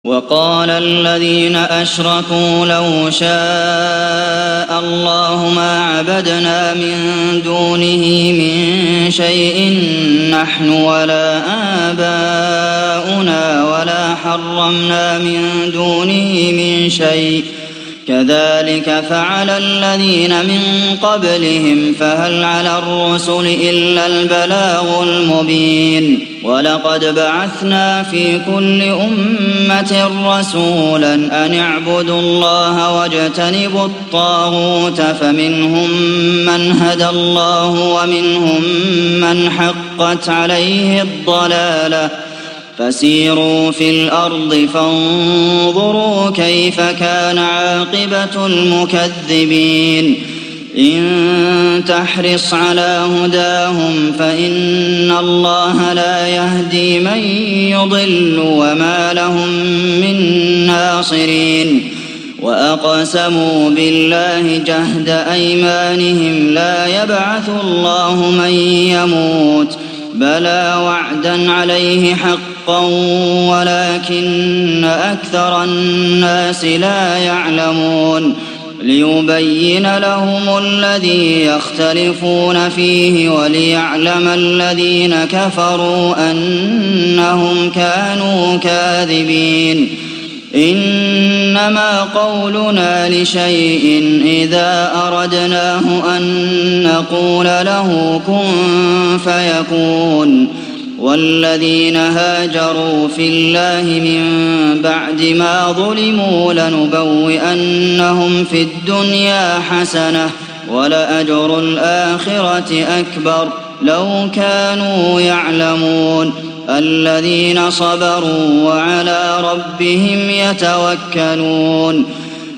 وقال الذين أشركوا لو شاء الله ما عبدنا من دونه من شيء نحن ولا آباؤنا ولا حرمنا من دونه من شيء كذلك فعل الذين من قبلهم فهل على الرسل إلا البلاغ المبين ولقد بعثنا في كل أمة رسولا أن اعبدوا الله واجتنبوا الطاغوت فمنهم من هدى الله ومنهم من حقت عليه الضلالة فسيروا في الأرض فانظروا كيف كان عاقبة المكذبين إن تحرص على هداهم فإن الله لا يهدي من يضل وما لهم من ناصرين وأقسموا بالله جهد أيمانهم لا يبعث الله من يموت بلى وعدا عليه حقا ولكن أكثر الناس لا يعلمون ليبين لهم الذي يختلفون فيه وليعلم الذين كفروا أنهم كانوا كاذبين إنما قولنا لشيء إذا أردناه أن نقول له كن فيكون والذين هاجروا في الله من بعد ما ظلموا لنبوئنهم في الدنيا حسنة ولأجر الآخرة أكبر لو كانوا يعلمون الذين صبروا وعلى ربهم يتوكلون